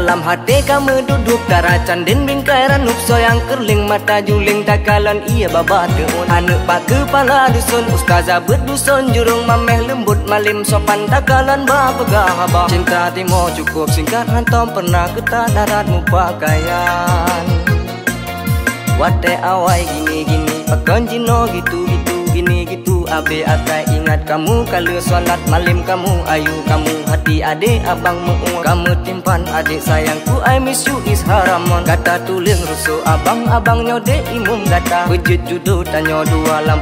Dalam hati kamu duduk taracan den bingkai ranup soyang kerling mata juling takalan ia baba deun anak pak kepala dusun ustazah berdusun jurung mameh lembut malim sopan takalan bapegah abah cinta timo cukup singkat hantam pernah ketat daratmu pakaian wate awai gini-gini pakan jino gitu-gitu gini-gitu abe atai ingat kamu kalau solat malim kamu ayu kamu hati adik abang mau kamu timpan adik sayangku I miss you is haramon kata tuling rusuh abang-abang nyode imum gata wujud judo tanya dua lam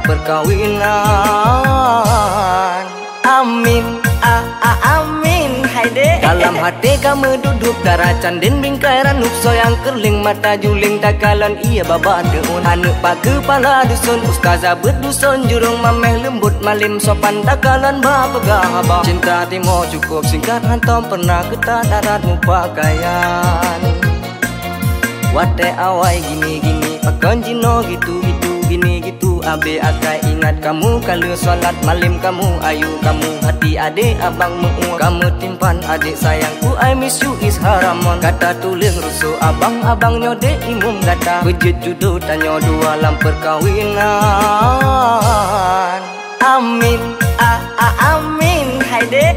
perkawinan amin amin hai dek dalam hati kamu duduk taracan den bingkai ranup soyang kerling mata juling takalan ia baba deun anak pak kepala dusun ustazah berdusun jurung mameh lembut malim sopan takalan bapegah abah cinta timo cukup singkat hantam pernah ketat daratmu pakaian wate awai gini-gini pakan jino gitu-gitu gini-gitu abe akai ingat kamu kalau solat malim kamu ayu kamu hati adik abang mau kamu timpan adik sayangku I miss you is haramon kata tuling rusuh abang-abang nyode imum gata wujud judo tanya dua lam perkawinan amin amin hai dek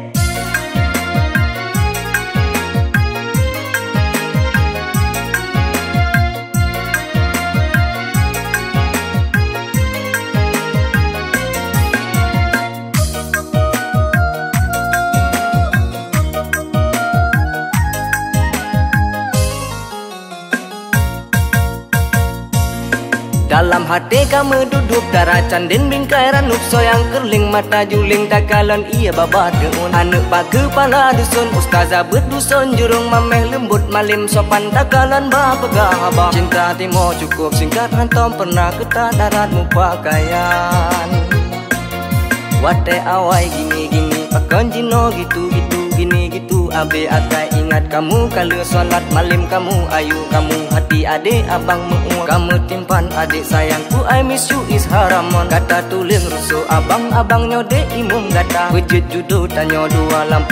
dalam hati kamu duduk taracan den bingkai ranup soyang kerling mata juling takalan ia baba deun anak pak kepala dusun ustazah berdusun jurung mameh lembut malim sopan takalan bapegah abah cinta timo cukup singkat hantam pernah ketat daratmu pakaian wate awai gini-gini pakan jino gitu-gitu gini-gitu abe atai ingat kamu kalau solat malim kamu ayu kamu hati adik abang mau kamu timpan adik sayangku I miss you is haramon kata tuling rusuh abang-abang nyode imum gata wujud judo tanya dua lam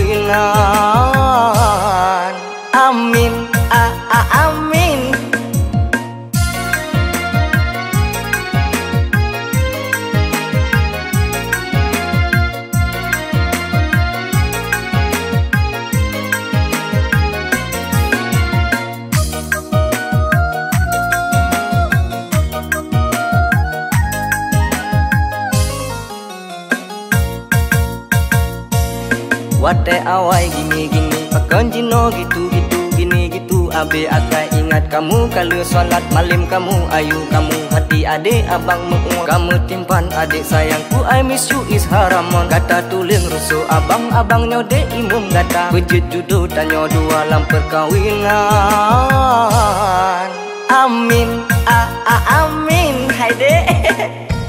perkawinan amin amin wate awai gini-gini pakan jino gitu-gitu gini-gitu abe akai ingat kamu kalau solat malim kamu ayu kamu hati adik abang mau kamu timpan adik sayangku I miss you is haramon kata tuling rusuh abang-abang nyode imum gata wujud judo tanya dua lam perkawinan amin amin hai dek